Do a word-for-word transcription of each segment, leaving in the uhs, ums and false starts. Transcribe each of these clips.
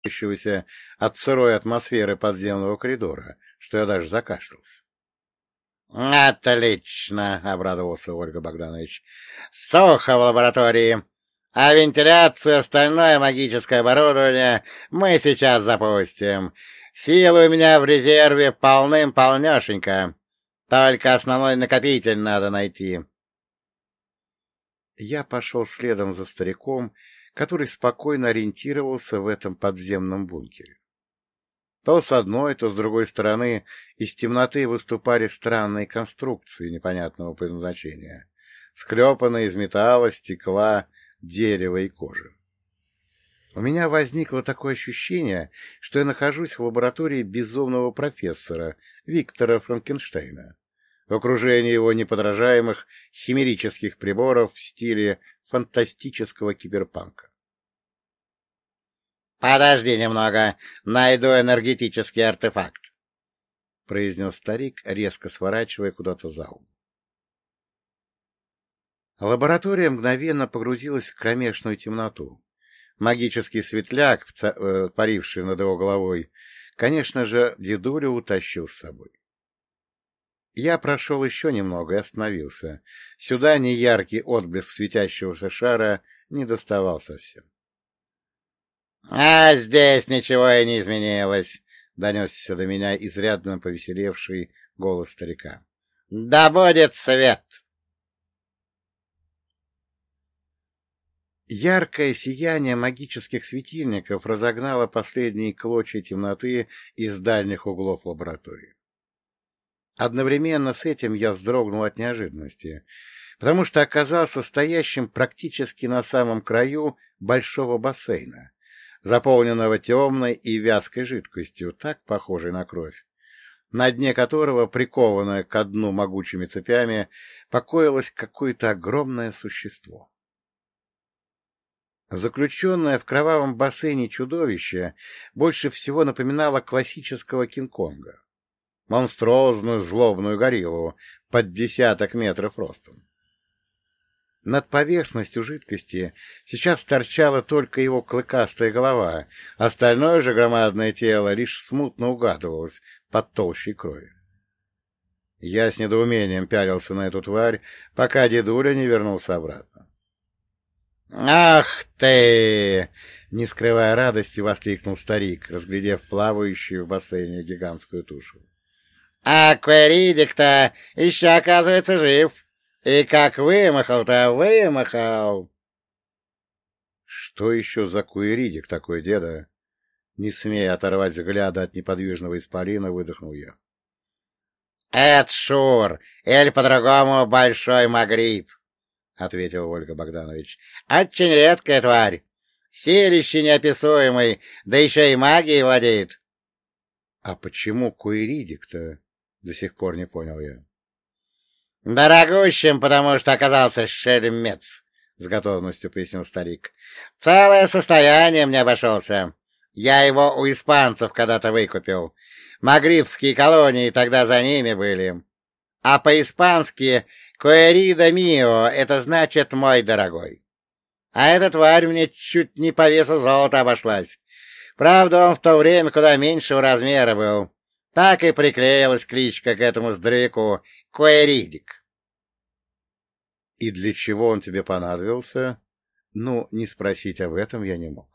задыхающегося от сырой атмосферы подземного коридора, что я даже закашлялся. — Отлично! — обрадовался Ольга Богданович. — Сухо в лаборатории, а вентиляцию и остальное магическое оборудование мы сейчас запустим. Силы у меня в резерве полным-полнешенько. Только основной накопитель надо найти. Я пошел следом за стариком, который спокойно ориентировался в этом подземном бункере. То с одной, то с другой стороны из темноты выступали странные конструкции непонятного предназначения, склепанные из металла, стекла, дерева и кожи. У меня возникло такое ощущение, что я нахожусь в лаборатории безумного профессора Виктора Франкенштейна, в окружении его неподражаемых химерических приборов в стиле фантастического киберпанка. — Подожди немного, найду энергетический артефакт, — произнес старик, резко сворачивая куда-то за угол. Лаборатория мгновенно погрузилась в кромешную темноту. Магический светляк, паривший над его головой, конечно же, дедулю утащил с собой. Я прошел еще немного и остановился. Сюда неяркий отблеск светящегося шара не доставал совсем. — А здесь ничего и не изменилось, — донесся до меня изрядно повеселевший голос старика. — Да будет свет! Яркое сияние магических светильников разогнало последние клочья темноты из дальних углов лаборатории. Одновременно с этим я вздрогнул от неожиданности, потому что оказался стоящим практически на самом краю большого бассейна, заполненного темной и вязкой жидкостью, так похожей на кровь, на дне которого, прикованное ко дну могучими цепями, покоилось какое-то огромное существо. Заключенное в кровавом бассейне чудовище больше всего напоминало классического Кинг-Конга, монструозную злобную гориллу под десяток метров ростом. Над поверхностью жидкости сейчас торчала только его клыкастая голова, остальное же громадное тело лишь смутно угадывалось под толщей крови. Я с недоумением пялился на эту тварь, пока дедуля не вернулся обратно. «Ах ты!» — не скрывая радости, воскликнул старик, разглядев плавающую в бассейне гигантскую тушу. «А Куэридик-то еще, оказывается, жив! И как вымахал-то, вымахал!» «Что еще за Куэридик такой, деда?» Не смея оторвать взгляда от неподвижного исполина, выдохнул я. «Это Шур, или по-другому Большой Магриб», — ответил Ольга Богданович. — Очень редкая тварь. Силище неописуемый, да еще и магией владеет. — А почему Куэридик-то? — до сих пор не понял я. — Дорогущим, потому что оказался шельмец, — с готовностью пояснил старик. — Целое состояние мне обошелся. Я его у испанцев когда-то выкупил. Магрибские колонии тогда за ними были. А по-испански «Куэрида мио» — это значит «мой дорогой». А эта тварь мне чуть не по весу золота обошлась. Правда, он в то время куда меньшего размера был. Так и приклеилась кличка к этому здоровяку — Куэридик. — И для чего он тебе понадобился? Ну, не спросить об этом я не мог.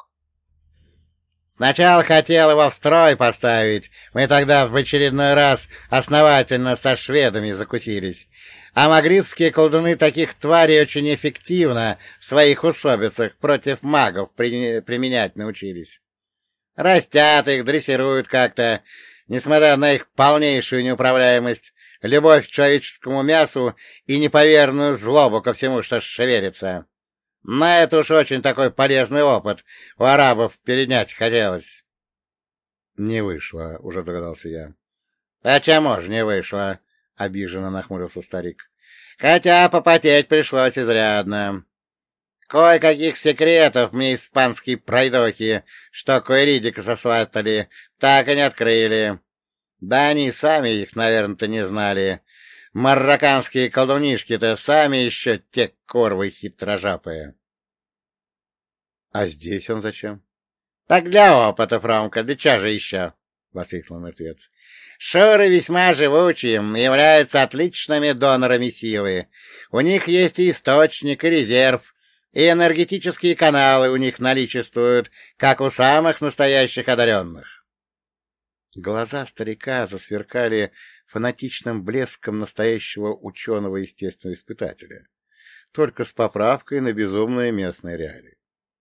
Сначала хотел его в строй поставить. Мы тогда в очередной раз основательно со шведами закусились. А магрибские колдуны таких тварей очень эффективно в своих усобицах против магов при... применять научились. Растят их, дрессируют как-то, несмотря на их полнейшую неуправляемость, любовь к человеческому мясу и неповерную злобу ко всему, что шевелится. На это уж очень такой полезный опыт у арабов перенять хотелось. — Не вышло, — уже догадался я. — Почему же не вышло? — обиженно нахмурился старик. — Хотя попотеть пришлось изрядно. Кое-каких секретов мне испанские пройдохи, что Куэридика сосватали, так и не открыли. Да они сами их, наверное-то, не знали. Марокканские колдунишки-то сами еще те корвы хитрожапые. — А здесь он зачем? — Так для опыта, Фромка, для чего же еще? — воскликнул мертвец. — Шуры весьма живучие, являются отличными донорами силы. У них есть и источник, и резерв, и энергетические каналы у них наличествуют, как у самых настоящих одаренных. Глаза старика засверкали фанатичным блеском настоящего ученого-естественного испытателя, только с поправкой на безумные местные реалии.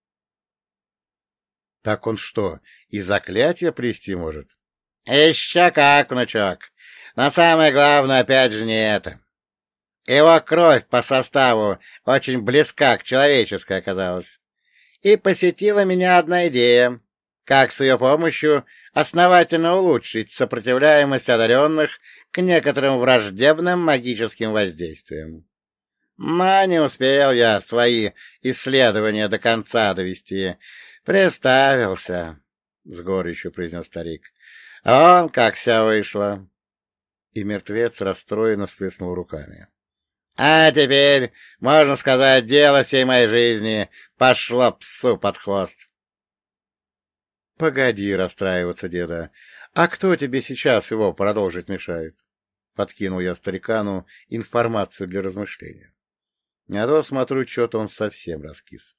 — Так он что, и заклятие плести может? — Еще как, внучок. Но самое главное, опять же, не это. Его кровь по составу очень близка к человеческой оказалась. И посетила меня одна идея, как с ее помощью основательно улучшить сопротивляемость одаренных к некоторым враждебным магическим воздействиям. Но не успел я свои исследования до конца довести. Приставился, — с горечью произнес старик. — Он как вся вышло. И мертвец расстроенно всплеснул руками. — А теперь, можно сказать, дело всей моей жизни пошло псу под хвост. — Погоди расстраиваться, деда. А кто тебе сейчас его продолжить мешает? Подкинул я старикану информацию для размышления. А то, смотрю, что-то он совсем раскис.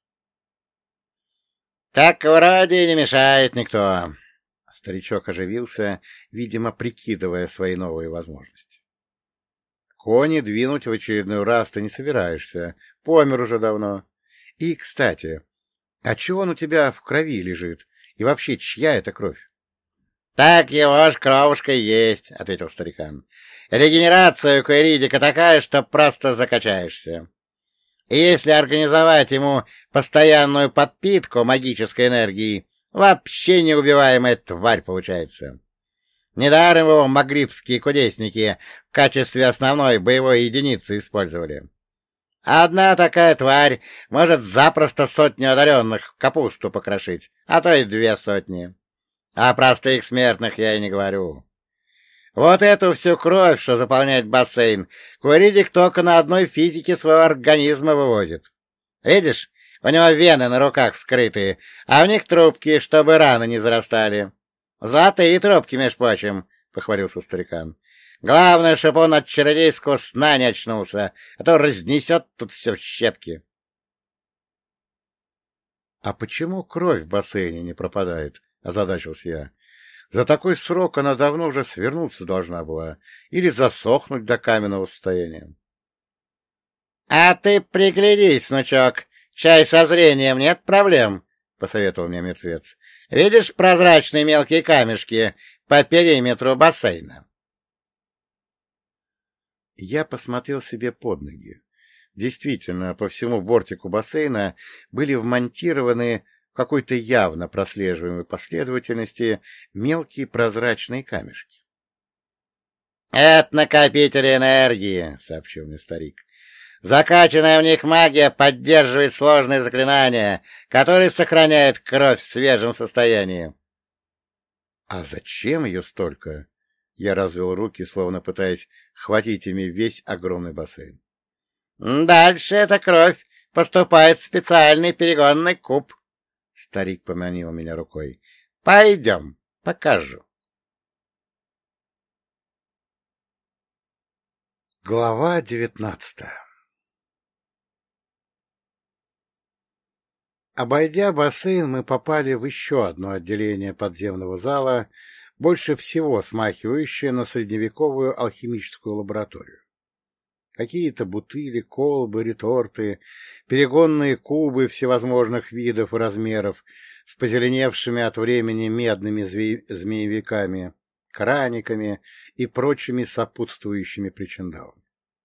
— Так вроде не мешает никто. Старичок оживился, видимо, прикидывая свои новые возможности. — Кони двинуть в очередной раз ты не собираешься. Помер уже давно. И, кстати, а чего он у тебя в крови лежит? И вообще, чья это кровь? — Так его ж кровушка есть, — ответил старикан. — Регенерация у Куэридика такая, что просто закачаешься. И если организовать ему постоянную подпитку магической энергии, вообще неубиваемая тварь получается. Недаром его магрибские кудесники в качестве основной боевой единицы использовали. Одна такая тварь может запросто сотню одаренных в капусту покрошить, а то и две сотни. А простых смертных я и не говорю. Вот эту всю кровь, что заполняет бассейн, Куэридик только на одной физике своего организма вывозит. Видишь, у него вены на руках вскрытые, а в них трубки, чтобы раны не зарастали. Золотые трубки, между прочим, — похвалился старикан. Главное, чтобы он от чародейского сна не очнулся, а то разнесет тут все в щепки. — А почему кровь в бассейне не пропадает? — озадачился я. За такой срок она давно уже свернуться должна была или засохнуть до каменного состояния. — А ты приглядись, внучок, чай со зрением нет проблем, — посоветовал мне мертвец. — Видишь прозрачные мелкие камешки по периметру бассейна? Я посмотрел себе под ноги. Действительно, по всему бортику бассейна были вмонтированы в какой-то явно прослеживаемой последовательности мелкие прозрачные камешки. — Это накопители энергии, — сообщил мне старик. — Закачанная в них магия поддерживает сложные заклинания, которые сохраняют кровь в свежем состоянии. — А зачем ее столько? Я развел руки, словно пытаясь хватить ими весь огромный бассейн. — Дальше эта кровь поступает в специальный перегонный куб. Старик поманил меня рукой. — Пойдем, покажу. Глава девятнадцатая. Обойдя бассейн, мы попали в еще одно отделение подземного зала, больше всего смахивающее на средневековую алхимическую лабораторию. Какие-то бутыли, колбы, реторты, перегонные кубы всевозможных видов и размеров с позеленевшими от времени медными зме... змеевиками, краниками и прочими сопутствующими причиндалами.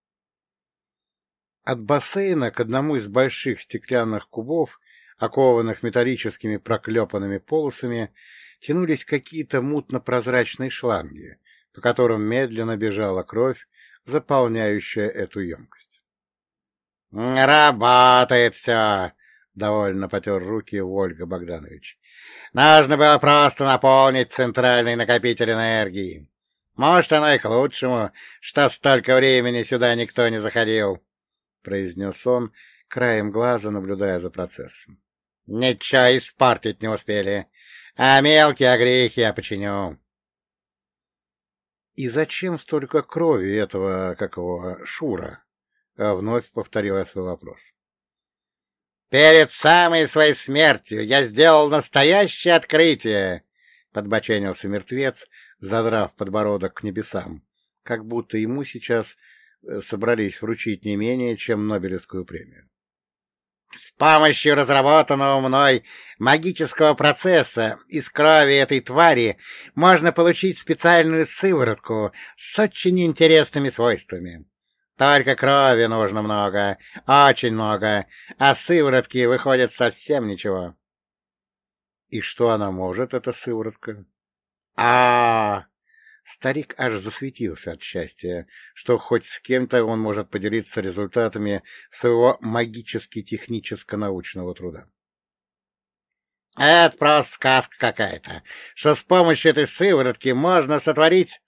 От бассейна к одному из больших стеклянных кубов, окованных металлическими проклепанными полосами, тянулись какие-то мутно-прозрачные шланги, по которым медленно бежала кровь, заполняющая эту емкость. — Работает все! — довольно потер руки Вольга Богданович. — Нужно было просто наполнить центральный накопитель энергии. Может, оно и к лучшему, что столько времени сюда никто не заходил, — произнес он, краем глаза наблюдая за процессом. — Ничего испортить не успели. а мелкие огрехи я починю. — И зачем столько крови этого, как его, Шура? — вновь повторил я свой вопрос. — Перед самой своей смертью я сделал настоящее открытие! — подбоченился мертвец, задрав подбородок к небесам, как будто ему сейчас собрались вручить не менее, чем Нобелевскую премию. С помощью разработанного мной магического процесса из крови этой твари можно получить специальную сыворотку с очень интересными свойствами. Только крови нужно много, очень много, а сыворотки выходят совсем ничего. — И что она может, эта сыворотка? — А-а-а! Старик аж засветился от счастья, что хоть с кем-то он может поделиться результатами своего магически-техническо-научного труда. — Это просто сказка какая-то, что с помощью этой сыворотки можно сотворить...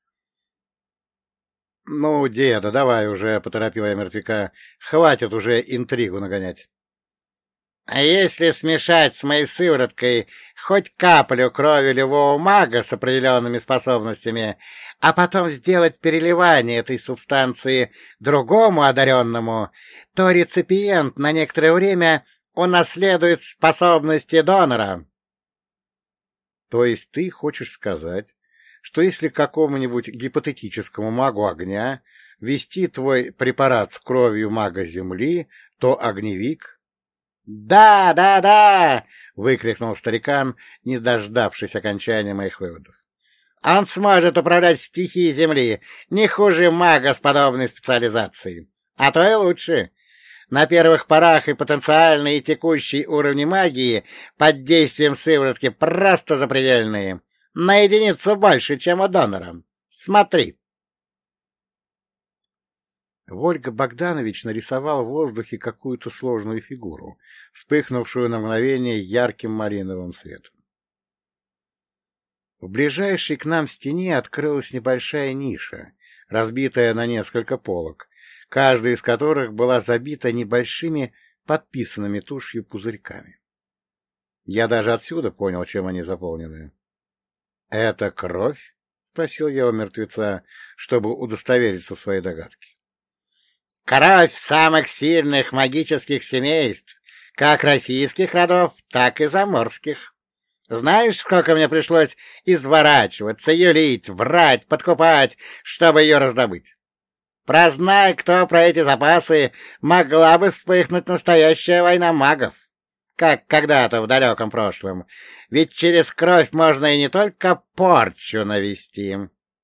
— Ну, деда, давай уже, — поторопила я мертвяка, — хватит уже интригу нагонять. А если смешать с моей сывороткой хоть каплю крови любого мага с определенными способностями, а потом сделать переливание этой субстанции другому одаренному, то реципиент на некоторое время унаследует способности донора. То есть ты хочешь сказать, что если какому-нибудь гипотетическому магу огня ввести твой препарат с кровью мага Земли, то огневик... «Да, да, да!» — выкрикнул старикан, не дождавшись окончания моих выводов. «Он сможет управлять стихией Земли не хуже мага с подобной специализацией, а то и лучше. На первых порах и потенциальный, и текущий уровни магии под действием сыворотки просто запредельные, на единицу больше, чем у донора. Смотри!» Вольга Богданович нарисовал в воздухе какую-то сложную фигуру, вспыхнувшую на мгновение ярким малиновым светом. В ближайшей к нам стене открылась небольшая ниша, разбитая на несколько полок, каждая из которых была забита небольшими подписанными тушью пузырьками. Я даже отсюда понял, чем они заполнены. — Это кровь? — спросил я у мертвеца, чтобы удостовериться в своей догадке. Кровь самых сильных магических семейств, как российских родов, так и заморских. Знаешь, сколько мне пришлось изворачиваться, юлить, врать, подкупать, чтобы ее раздобыть? Прознай, кто про эти запасы, могла бы вспыхнуть настоящая война магов, как когда-то в далеком прошлом. Ведь через кровь можно и не только порчу навести.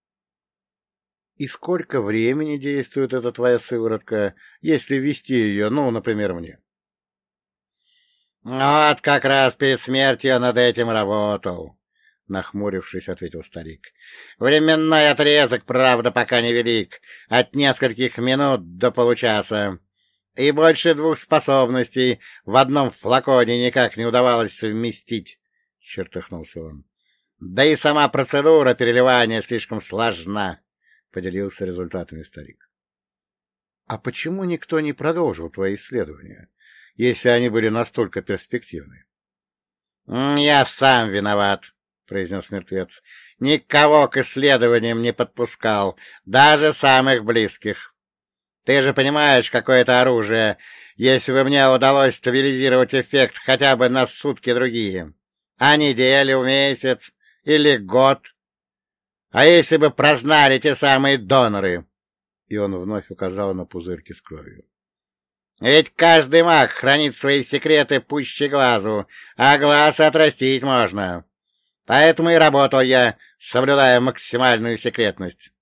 И сколько времени действует эта твоя сыворотка, если ввести ее, ну, например, мне? — Вот как раз перед смертью я над этим работал, — нахмурившись, ответил старик. — Временной отрезок, правда, пока невелик, от нескольких минут до получаса. И больше двух способностей в одном флаконе никак не удавалось совместить, — чертыхнулся он. — Да и сама процедура переливания слишком сложна. — поделился результатами старик. — А почему никто не продолжил твои исследования, если они были настолько перспективны? — Я сам виноват, — произнес мертвец. — Никого к исследованиям не подпускал, даже самых близких. Ты же понимаешь, какое это оружие, если бы мне удалось стабилизировать эффект хотя бы на сутки другие, а неделю, месяц или год. А если бы прознали те самые доноры? И он вновь указал на пузырьки с кровью. Ведь каждый маг хранит свои секреты пуще глазу, а глаз отрастить можно. Поэтому и работал я, соблюдая максимальную секретность.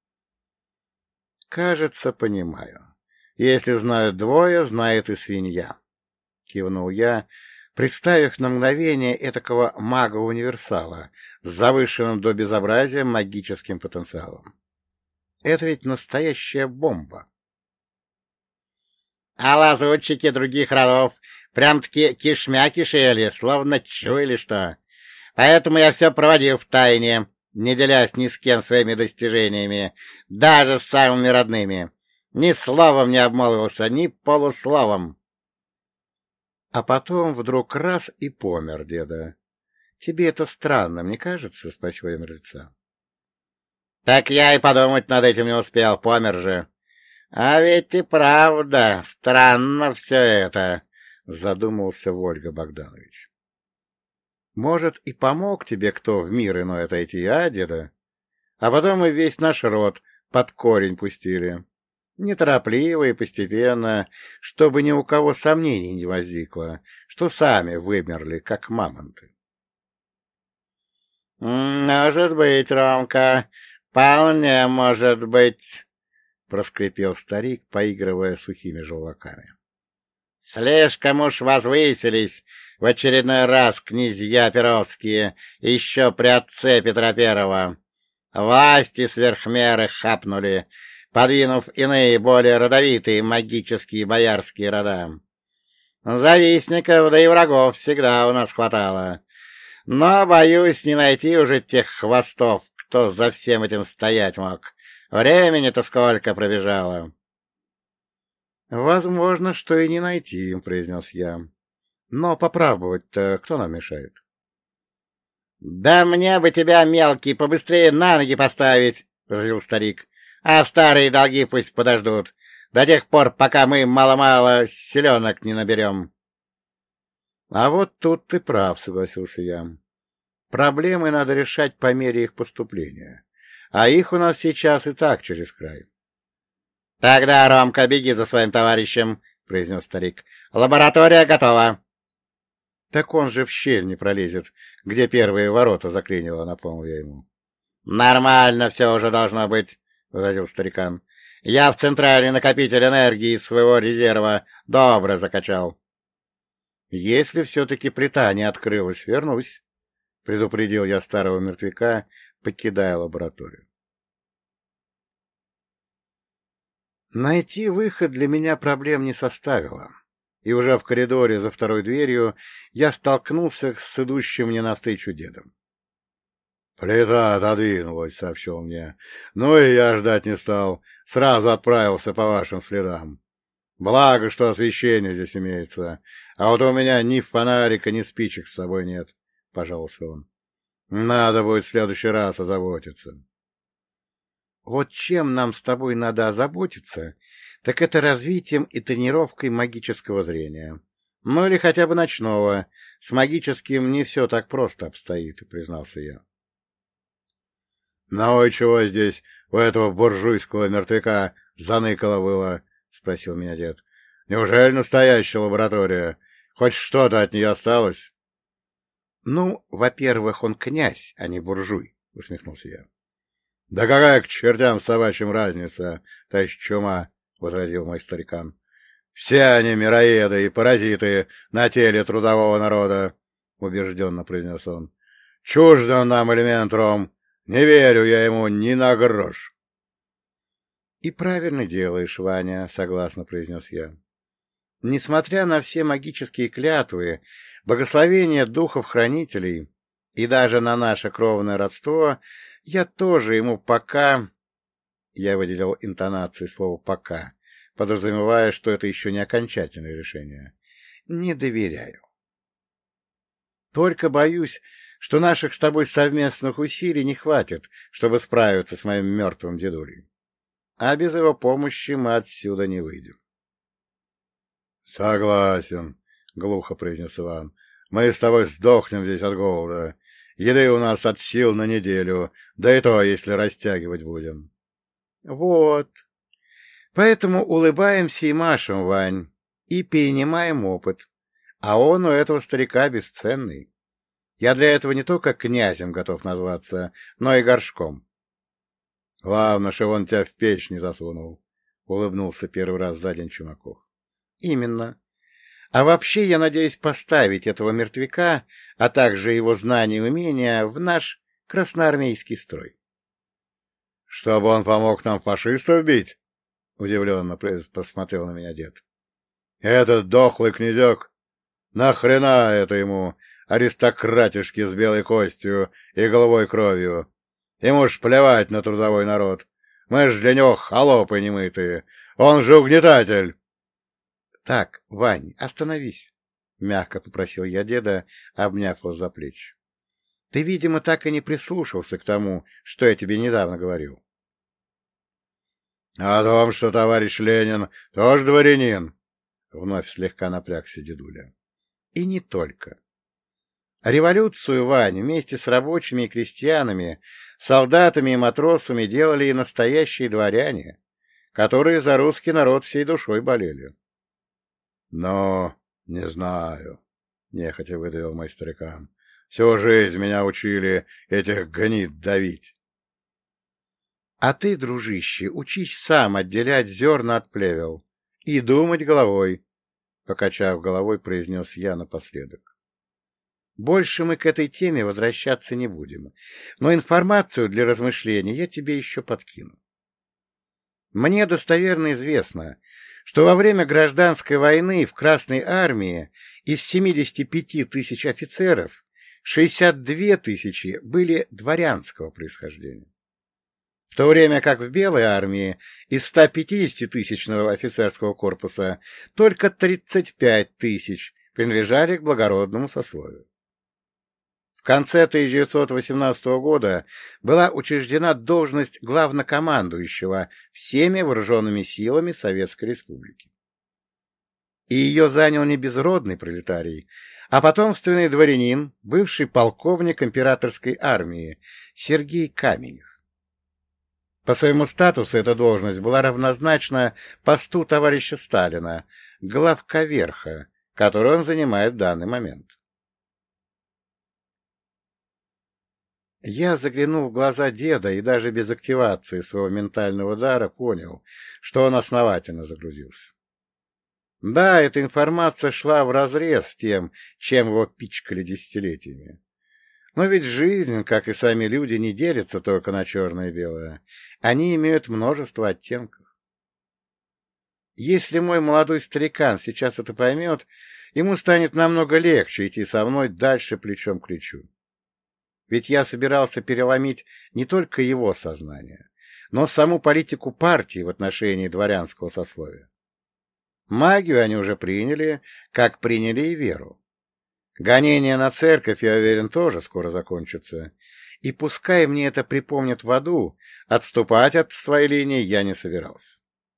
Кажется, понимаю. Если знают двое, знает и свинья. Кивнул я, представив на мгновение этакого мага-универсала с завышенным до безобразия магическим потенциалом. Это ведь настоящая бомба. А лазутчики других родов прям-таки кишмя кишели, словно чуяли что. Поэтому я все проводил в тайне, не делясь ни с кем своими достижениями, даже с самыми родными. Ни словом не обмолвился, ни полусловом. А потом вдруг раз и помер деда. Тебе это странно, мне кажется? — спросил я мертвеца. — Так я и подумать над этим не успел, помер же. А ведь и правда странно все это, — задумался Вольга Богданович. — Может, и помог тебе кто в мир иной отойти, а, деда? А потом мы весь наш род под корень пустили. Неторопливо и постепенно, чтобы ни у кого сомнений не возникло, что сами вымерли, как мамонты. — Может быть, Ромка, вполне может быть, — проскрипел старик, поигрывая сухими желваками. — Слишком уж возвысились в очередной раз князья Перовские еще при отце Петра Первого. Власти сверх меры хапнули, подвинув иные, более родовитые магические боярские рода. Завистников, да и врагов всегда у нас хватало. Но, боюсь, не найти уже тех хвостов, кто за всем этим стоять мог. Времени-то сколько пробежало. — Возможно, что и не найти, — произнес я. — Но попробовать-то кто нам мешает? — Да мне бы тебя, мелкий, побыстрее на ноги поставить, — возразил старик. — А старые долги пусть подождут, до тех пор, пока мы мало-мало селенок не наберем. — А вот тут ты прав, — согласился я. Проблемы надо решать по мере их поступления, а их у нас сейчас и так через край. — Тогда, Ромка, беги за своим товарищем, — произнес старик. — Лаборатория готова. — Так он же в щель не пролезет, где первые ворота заклинило, — напомнил я ему. — Нормально все уже должно быть, — возразил старикан. — Я в центральный накопитель энергии из своего резерва добро закачал. — Если все-таки плита не открылась, вернусь, — предупредил я старого мертвяка, покидая лабораторию. Найти выход для меня проблем не составило, и уже в коридоре за второй дверью я столкнулся с идущим мне навстречу дедом. — Плита отодвинулась, — сообщил мне. — Ну и я ждать не стал, сразу отправился по вашим следам. Благо, что освещение здесь имеется, а вот у меня ни фонарика, ни спичек с собой нет, — пожаловался он. — Надо будет в следующий раз озаботиться. Вот чем нам с тобой надо озаботиться, так это развитием и тренировкой магического зрения. Ну или хотя бы ночного. С магическим не все так просто обстоит, признался я. — Ну и чего здесь у этого буржуйского мертвяка заныкало было? — спросил меня дед. — Неужели настоящая лаборатория? Хоть что-то от нее осталось? — Ну, во-первых, он князь, а не буржуй, — усмехнулся я. — Да какая к чертям собачьим разница, товарищ Чума, — возразил мой старикан. — Все они мироеды и паразиты на теле трудового народа, — убежденно произнес он. — Чуждо нам элемент, Ром. Не верю я ему ни на грош. — И правильно делаешь, Ваня, — согласно произнес я. Несмотря на все магические клятвы, благословения духов-хранителей и даже на наше кровное родство, я тоже ему пока... Я выделил интонацией слова «пока», подразумевая, что это еще не окончательное решение. Не доверяю. Только боюсь, что наших с тобой совместных усилий не хватит, чтобы справиться с моим мертвым дедулей. А без его помощи мы отсюда не выйдем. — Согласен, — глухо произнес Иван. — Мы с тобой сдохнем здесь от голода. Еды у нас от сил на неделю, да и то, если растягивать будем. — Вот. Поэтому улыбаемся и машем, Вань, и перенимаем опыт. А он у этого старика бесценный. Я для этого не только князем готов назваться, но и горшком. — Главное, что он тебя в печь не засунул, — улыбнулся первый раз за день Чумаков. — Именно. А вообще я надеюсь поставить этого мертвяка, а также его знания и умения, в наш красноармейский строй. — Чтобы он помог нам фашистов бить? — удивленно посмотрел на меня дед. — Этот дохлый князек? Нахрена это ему, аристократишки с белой костью и головой кровью? Ему ж плевать на трудовой народ. Мы ж для него холопы немытые. Он же угнетатель. — Так, Вань, остановись, — мягко попросил я деда, обняв его за плечи. Ты, видимо, так и не прислушался к тому, что я тебе недавно говорил. — О том, что товарищ Ленин тоже дворянин, — вновь слегка напрягся дедуля. — И не только. Революцию, Вань, вместе с рабочими и крестьянами, солдатами и матросами делали и настоящие дворяне, которые за русский народ всей душой болели. — Но не знаю, — нехотя выдавил мой старикан. — Всю жизнь меня учили этих гнид давить. — А ты, дружище, учись сам отделять зерна от плевел и думать головой, — покачав головой, произнес я напоследок. Больше мы к этой теме возвращаться не будем, но информацию для размышлений я тебе еще подкину. Мне достоверно известно, что во время гражданской войны в Красной армии из семидесяти пяти тысяч офицеров шестьдесят две тысячи были дворянского происхождения, в то время как в Белой армии из ста пятидесяти тысячного офицерского корпуса только тридцать пять тысяч принадлежали к благородному сословию. В конце тысяча девятьсот восемнадцатого года была учреждена должность главнокомандующего всеми вооруженными силами Советской Республики. И ее занял не безродный пролетарий, а потомственный дворянин, бывший полковник императорской армии Сергей Каменев. По своему статусу эта должность была равнозначна посту товарища Сталина, главковерха, который он занимает в данный момент. Я заглянул в глаза деда и даже без активации своего ментального дара понял, что он основательно загрузился. Да, эта информация шла вразрез с тем, чем его пичкали десятилетиями. Но ведь жизнь, как и сами люди, не делится только на черное и белое. Они имеют множество оттенков. Если мой молодой старикан сейчас это поймет, ему станет намного легче идти со мной дальше плечом к плечу. Ведь я собирался переломить не только его сознание, но саму политику партии в отношении дворянского сословия. Магию они уже приняли, как приняли и веру. Гонения на церковь, я уверен, тоже скоро закончатся. И пускай мне это припомнят в аду, отступать от своей линии я не собирался.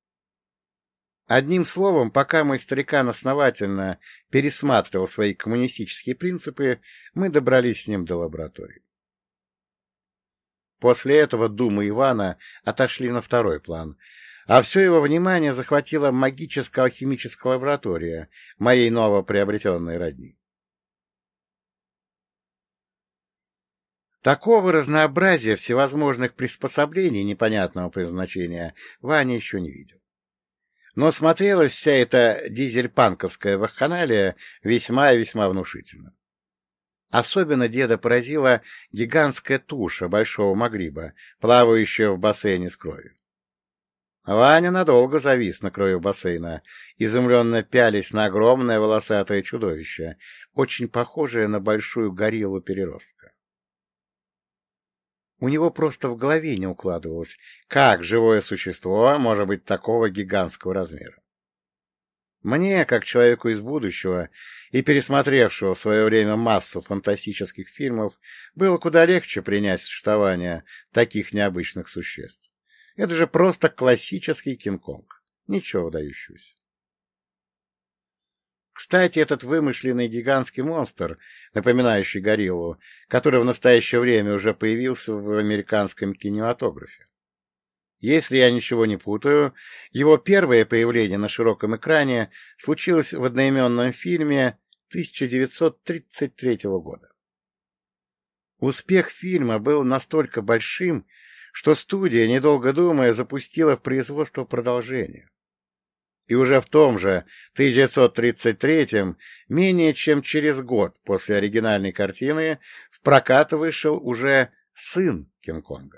Одним словом, пока мой старикан основательно пересматривал свои коммунистические принципы, мы добрались с ним до лаборатории. После этого думы Ивана отошли на второй план, а все его внимание захватила магическо-алхимическая лаборатория моей новоприобретенной родни. Такого разнообразия всевозможных приспособлений непонятного предназначения Ваня еще не видел. Но смотрелась вся эта дизель-панковская вакханалия весьма и весьма внушительно. Особенно деда поразила гигантская туша большого магриба, плавающая в бассейне с кровью. Ваня надолго завис на краю бассейна, изумленно пялись на огромное волосатое чудовище, очень похожее на большую гориллу-переростка. У него просто в голове не укладывалось, как живое существо может быть такого гигантского размера. Мне, как человеку из будущего и пересмотревшего в свое время массу фантастических фильмов, было куда легче принять существование таких необычных существ. Это же просто классический Кинг-Конг. Ничего выдающегося. Кстати, этот вымышленный гигантский монстр, напоминающий гориллу, который в настоящее время уже появился в американском кинематографе. Если я ничего не путаю, его первое появление на широком экране случилось в одноименном фильме тысяча девятьсот тридцать третьего года. Успех фильма был настолько большим, что студия, недолго думая, запустила в производство продолжение. И уже в том же тысяча девятьсот тридцать третьем, менее чем через год после оригинальной картины, в прокат вышел уже сын Кинг-Конга.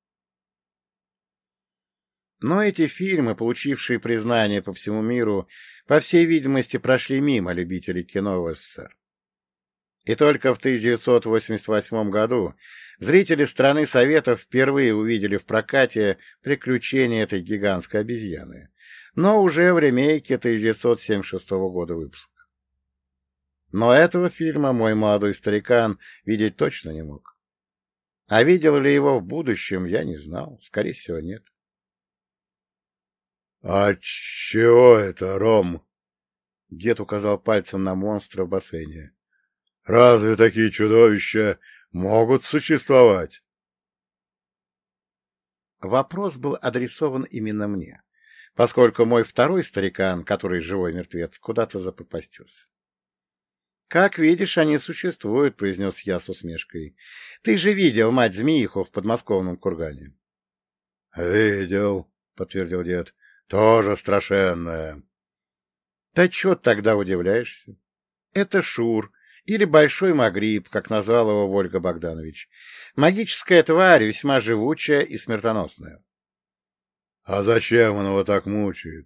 Но эти фильмы, получившие признание по всему миру, по всей видимости, прошли мимо любителей кино в СССР. И только в тысяча девятьсот восемьдесят восьмом году зрители страны Советов впервые увидели в прокате приключения этой гигантской обезьяны, но уже в ремейке тысяча девятьсот семьдесят шестого года выпуска. Но этого фильма мой молодой старикан видеть точно не мог. А видел ли его в будущем, я не знал. Скорее всего, нет. — А чего это, Ром? — дед указал пальцем на монстра в бассейне. — Разве такие чудовища могут существовать? Вопрос был адресован именно мне, поскольку мой второй старикан, который живой мертвец, куда-то запропастился. — Как видишь, они существуют, — произнес я с усмешкой. — Ты же видел мать-змеиху в подмосковном кургане. — Видел, — подтвердил дед. — Тоже страшенная. — Да чё тогда удивляешься? Это Шур, или Большой Магриб, как назвал его Вольга Богданович. Магическая тварь, весьма живучая и смертоносная. — А зачем он его так мучает?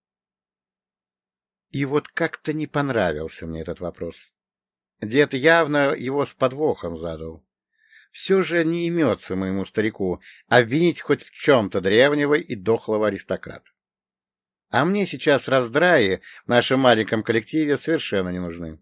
И вот как-то не понравился мне этот вопрос. Дед явно его с подвохом задал. Все же не имется моему старику обвинить хоть в чем-то древнего и дохлого аристократа. А мне сейчас раздраи в нашем маленьком коллективе совершенно не нужны.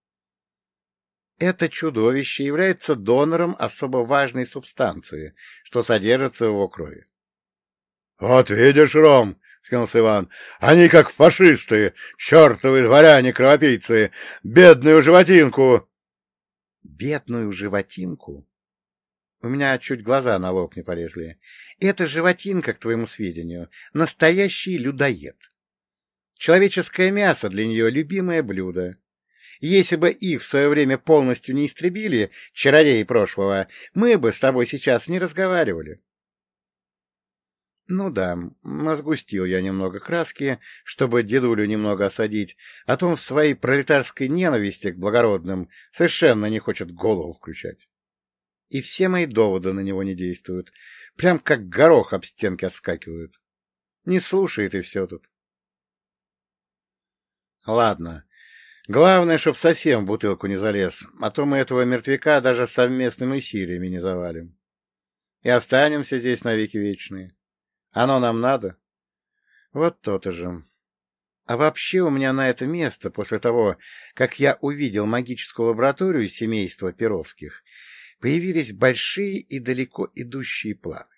Это чудовище является донором особо важной субстанции, что содержится в его крови. — Вот видишь, Ром, — сказал Иван, — они как фашисты, чертовы дворяне-кровопийцы, бедную животинку. — Бедную животинку? У меня чуть глаза на лоб не полезли. Эта животинка, к твоему сведению, настоящий людоед. Человеческое мясо для нее — любимое блюдо. Если бы их в свое время полностью не истребили, чародеи прошлого, мы бы с тобой сейчас не разговаривали. Ну да, сгустил я немного краски, чтобы дедулю немного осадить, а то он в своей пролетарской ненависти к благородным совершенно не хочет голову включать. И все мои доводы на него не действуют, прям как горох об стенки отскакивают. Не слушает, и все тут. Ладно, главное, чтоб совсем в бутылку не залез, а то мы этого мертвяка даже совместными усилиями не завалим. И останемся здесь навеки вечные. Оно нам надо? Вот то-то же. А вообще у меня на это место, после того, как я увидел магическую лабораторию семейства Перовских, появились большие и далеко идущие планы.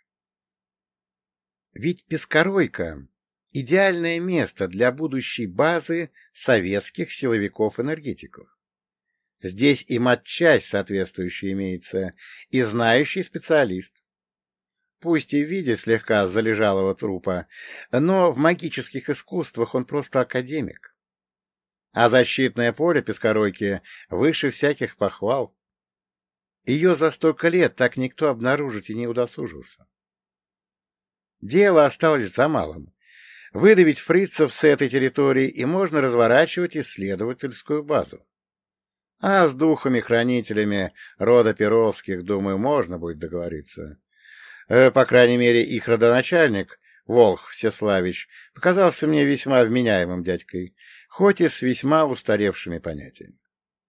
Ведь Пескоройка — идеальное место для будущей базы советских силовиков-энергетиков. Здесь и матчасть соответствующая имеется, и знающий специалист. Пусть и в виде слегка залежалого трупа, но в магических искусствах он просто академик. А защитное поле Пескоройки выше всяких похвал. Ее за столько лет так никто обнаружить и не удосужился. Дело осталось за малым. Выдавить фрицев с этой территории, и можно разворачивать исследовательскую базу. А с духами-хранителями рода Перовских, думаю, можно будет договориться. По крайней мере, их родоначальник, Волх Всеславич, показался мне весьма вменяемым дядькой, хоть и с весьма устаревшими понятиями.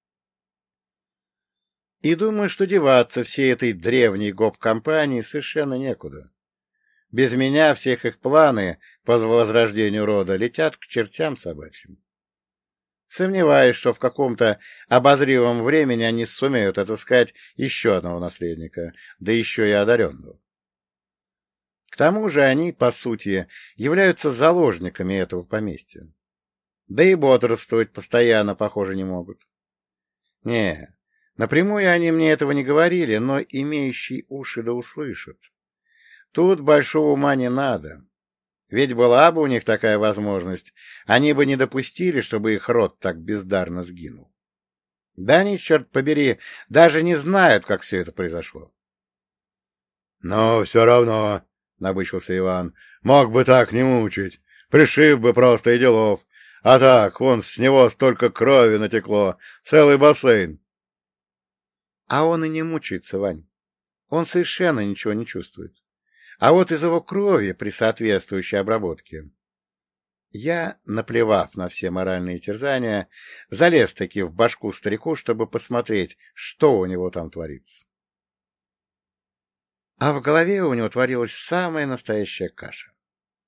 И думаю, что деваться всей этой древней гоп-компании совершенно некуда. Без меня всех их планы по возрождению рода летят к чертям собачьим. Сомневаюсь, что в каком-то обозримом времени они сумеют отыскать еще одного наследника, да еще и одаренного. К тому же они, по сути, являются заложниками этого поместья. Да и бодрствовать постоянно, похоже, не могут. Не, напрямую они мне этого не говорили, но имеющие уши да услышат. Тут большого ума не надо. Ведь была бы у них такая возможность, они бы не допустили, чтобы их род так бездарно сгинул. Да они, черт побери, даже не знают, как все это произошло. — Но все равно, — набычился Иван, — мог бы так не мучить, пришиб бы просто и делов. А так, вон с него столько крови натекло, целый бассейн. А он и не мучается, Вань. Он совершенно ничего не чувствует. А вот из его крови при соответствующей обработке... Я, наплевав на все моральные терзания, залез-таки в башку старику, чтобы посмотреть, что у него там творится. А в голове у него творилась самая настоящая каша.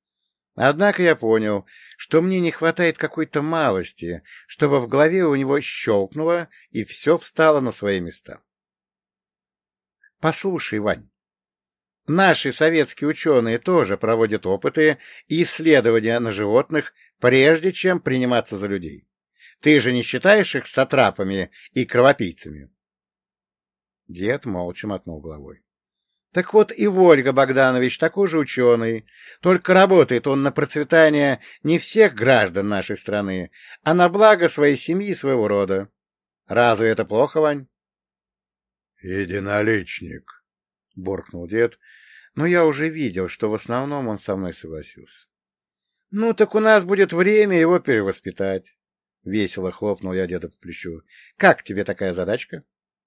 Однако я понял, что мне не хватает какой-то малости, чтобы в голове у него щелкнуло и все встало на свои места. Послушай, Вань, наши советские ученые тоже проводят опыты и исследования на животных, прежде чем приниматься за людей. Ты же не считаешь их сатрапами и кровопийцами? Дед молча мотнул головой. Так вот и Вольга Богданович такой же ученый, только работает он на процветание не всех граждан нашей страны, а на благо своей семьи и своего рода. Разве это плохо, Вань? — Единоличник, — буркнул дед, но я уже видел, что в основном он со мной согласился. — Ну так у нас будет время его перевоспитать. — весело хлопнул я деда по плечу. — Как тебе такая задачка?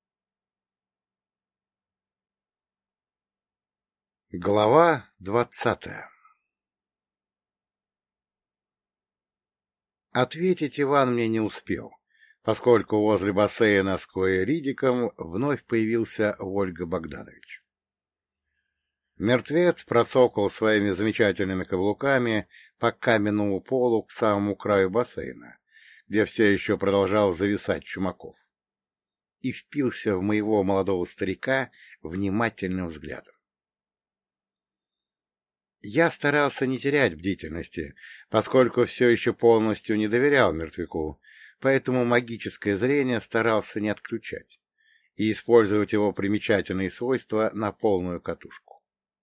Глава двадцатая. Ответить Иван мне не успел, поскольку возле бассейна с Коэ-Ридиком вновь появился Вольга Богданович. Мертвец процокал своими замечательными каблуками по каменному полу к самому краю бассейна, где все еще продолжал зависать Чумаков, и впился в моего молодого старика внимательным взглядом. Я старался не терять бдительности, поскольку все еще полностью не доверял мертвяку, поэтому магическое зрение старался не отключать и использовать его примечательные свойства на полную катушку.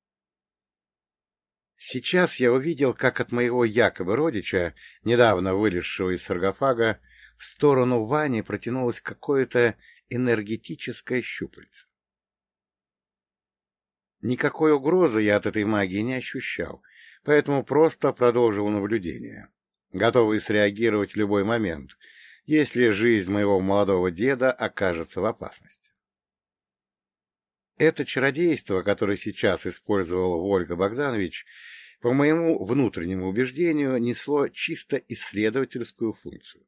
Сейчас я увидел, как от моего якобы родича, недавно вылезшего из саркофага, в сторону Вани протянулось какое-то энергетическое щупальце. Никакой угрозы я от этой магии не ощущал, поэтому просто продолжил наблюдение, готовый среагировать в любой момент, если жизнь моего молодого деда окажется в опасности. Это чародейство, которое сейчас использовал Вольга Богданович, по моему внутреннему убеждению, несло чисто исследовательскую функцию.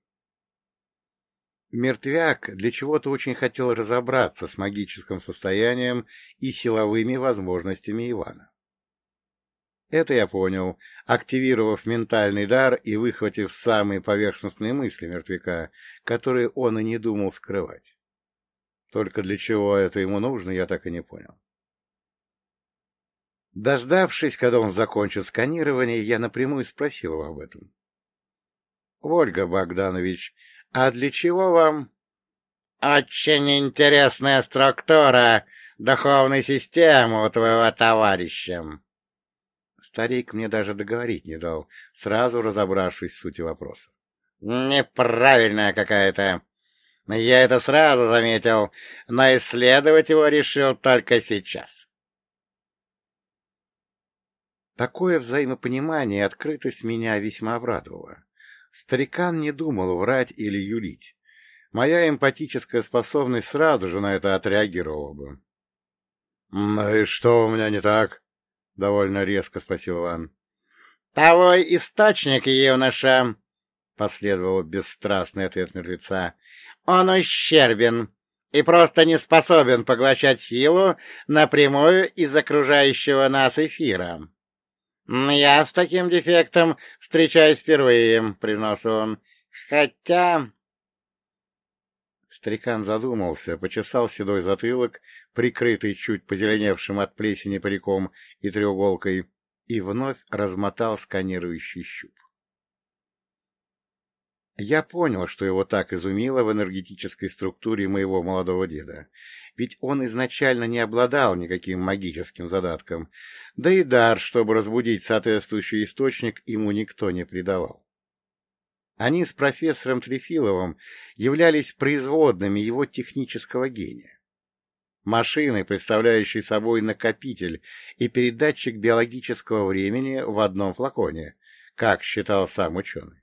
Мертвяк для чего-то очень хотел разобраться с магическим состоянием и силовыми возможностями Ивана. Это я понял, активировав ментальный дар и выхватив самые поверхностные мысли мертвяка, которые он и не думал скрывать. Только для чего это ему нужно, я так и не понял. Дождавшись, когда он закончит сканирование, я напрямую спросил его об этом. — Вольга Богданович, а для чего вам... — Очень интересная структура духовной системы у твоего товарища. Старик мне даже договорить не дал, сразу разобравшись в сути вопроса. — Неправильная какая-то. Я это сразу заметил, но исследовать его решил только сейчас. Такое взаимопонимание и открытость меня весьма обрадовало. Старикан не думал врать или юлить. Моя эмпатическая способность сразу же на это отреагировала бы. — Ну и что у меня не так? — довольно резко спросил Иван. — Твой источник, юноша, — последовал бесстрастный ответ мертвеца, — он ущербен и просто не способен поглощать силу напрямую из окружающего нас эфира. — Я с таким дефектом встречаюсь впервые, — признался он. — Хотя... Старикан задумался, почесал седой затылок, прикрытый чуть позеленевшим от плесени париком и треуголкой, и вновь размотал сканирующий щуп. Я понял, что его так изумило в энергетической структуре моего молодого деда, ведь он изначально не обладал никаким магическим задатком, да и дар, чтобы разбудить соответствующий источник, ему никто не придавал. Они с профессором Трефиловым являлись производными его технического гения. Машиной, представляющей собой накопитель и передатчик биологического времени в одном флаконе, как считал сам ученый.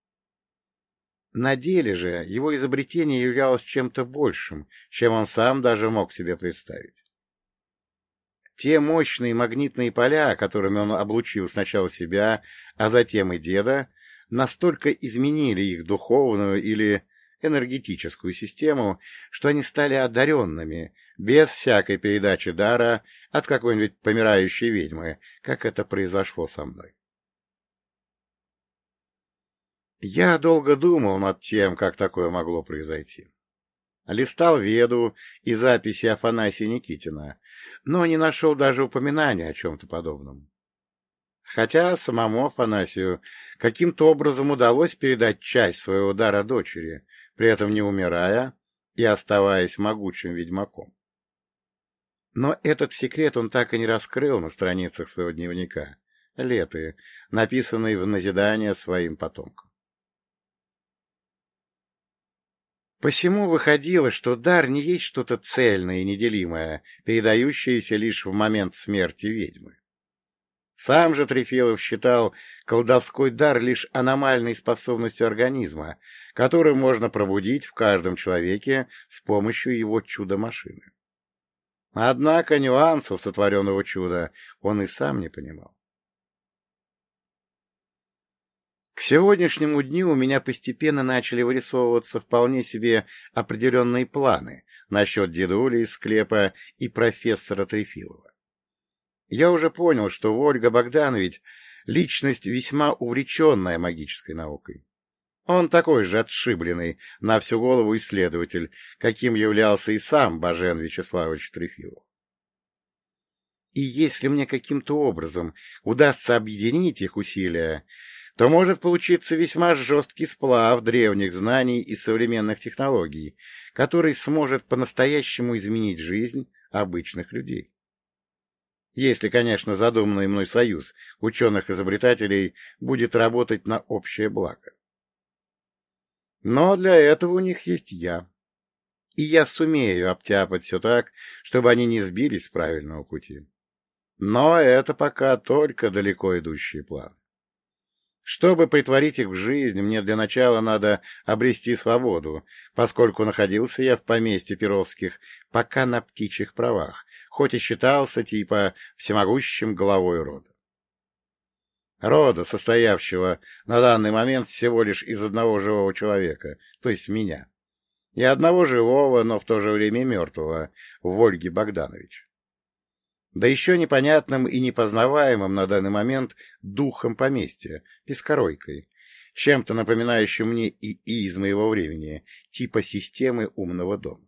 На деле же его изобретение являлось чем-то большим, чем он сам даже мог себе представить. Те мощные магнитные поля, которыми он облучил сначала себя, а затем и деда, настолько изменили их духовную или энергетическую систему, что они стали одаренными, без всякой передачи дара от какой-нибудь помирающей ведьмы, как это произошло со мной. Я долго думал над тем, как такое могло произойти. Листал Веду и записи Афанасия Никитина, но не нашел даже упоминания о чем-то подобном. Хотя самому Афанасию каким-то образом удалось передать часть своего дара дочери, при этом не умирая и оставаясь могучим ведьмаком. Но этот секрет он так и не раскрыл на страницах своего дневника, Леты, написанной в назидание своим потомкам. Посему выходило, что дар не есть что-то цельное и неделимое, передающееся лишь в момент смерти ведьмы. Сам же Трефилов считал колдовской дар лишь аномальной способностью организма, которую можно пробудить в каждом человеке с помощью его чудо-машины. Однако нюансов сотворенного чуда он и сам не понимал. К сегодняшнему дню у меня постепенно начали вырисовываться вполне себе определенные планы насчет дедули из склепа и профессора Трефилова. Я уже понял, что Вольга Богданович — личность весьма увлеченная магической наукой. Он такой же отшибленный на всю голову исследователь, каким являлся и сам Бажен Вячеславович Трефилов. И если мне каким-то образом удастся объединить их усилия, то может получиться весьма жесткий сплав древних знаний и современных технологий, который сможет по-настоящему изменить жизнь обычных людей. Если, конечно, задуманный мной союз ученых-изобретателей будет работать на общее благо. Но для этого у них есть я. И я сумею обтяпать все так, чтобы они не сбились с правильного пути. Но это пока только далеко идущие планы. Чтобы притворить их в жизнь, мне для начала надо обрести свободу, поскольку находился я в поместье Перовских пока на птичьих правах, хоть и считался типа всемогущим главой рода. Рода, состоявшего на данный момент всего лишь из одного живого человека, то есть меня, и одного живого, но в то же время мертвого, Вольги Богдановича. Да еще непонятным и непознаваемым на данный момент духом поместья, пескоройкой, чем-то напоминающим мне ИИ из моего времени, типа системы умного дома.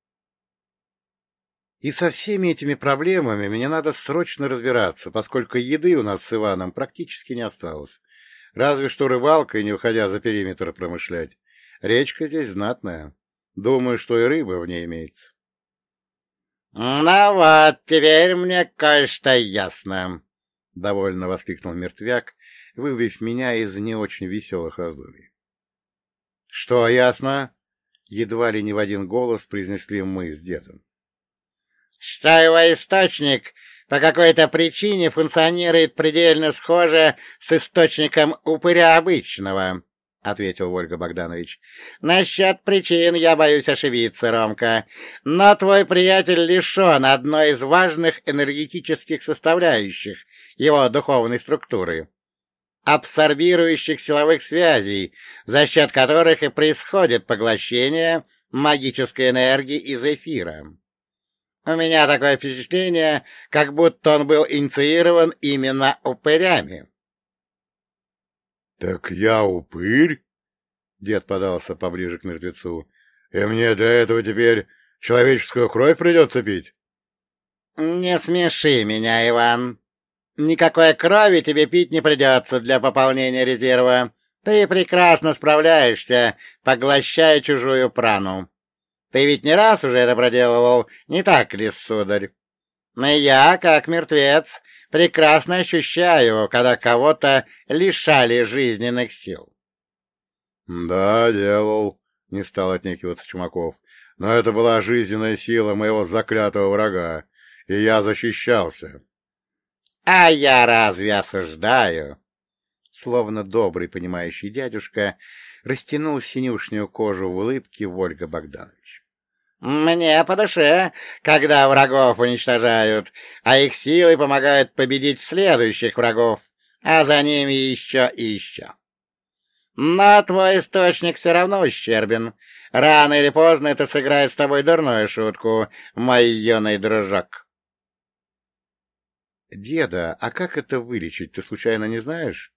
И со всеми этими проблемами мне надо срочно разбираться, поскольку еды у нас с Иваном практически не осталось, разве что рыбалкой, не выходя за периметр, промышлять. Речка здесь знатная, думаю, что и рыба в ней имеется. — Ну вот, теперь мне кое-что ясно, — довольно воскликнул мертвяк, вывев меня из не очень веселых раздумий. — Что ясно? — едва ли не в один голос произнесли мы с дедом. — Что его источник по какой-то причине функционирует предельно схоже с источником упыря обычного, — ответил Вольга Богданович. — Насчет причин я боюсь ошибиться, Ромка, но твой приятель лишен одной из важных энергетических составляющих его духовной структуры — абсорбирующих силовых связей, за счет которых и происходит поглощение магической энергии из эфира. У меня такое впечатление, как будто он был инициирован именно упырями. — Так я упырь? — дед подался поближе к мертвецу. — И мне для этого теперь человеческую кровь придется пить? — Не смеши меня, Иван. Никакой крови тебе пить не придется для пополнения резерва. Ты прекрасно справляешься, поглощая чужую прану. Ты ведь не раз уже это проделывал, не так ли, сударь? Но я, как мертвец, прекрасно ощущаю, когда кого-то лишали жизненных сил. — Да, делал, — не стал отнекиваться Чумаков, — но это была жизненная сила моего заклятого врага, и я защищался. — А я разве осуждаю? Словно добрый понимающий дядюшка растянул синюшнюю кожу в улыбке Вольга Богданович. Мне по душе, когда врагов уничтожают, а их силы помогают победить следующих врагов, а за ними еще и еще. Но твой источник все равно ущербен. Рано или поздно это сыграет с тобой дурную шутку, мой юный дружок. — Деда, а как это вылечить, ты случайно не знаешь? — в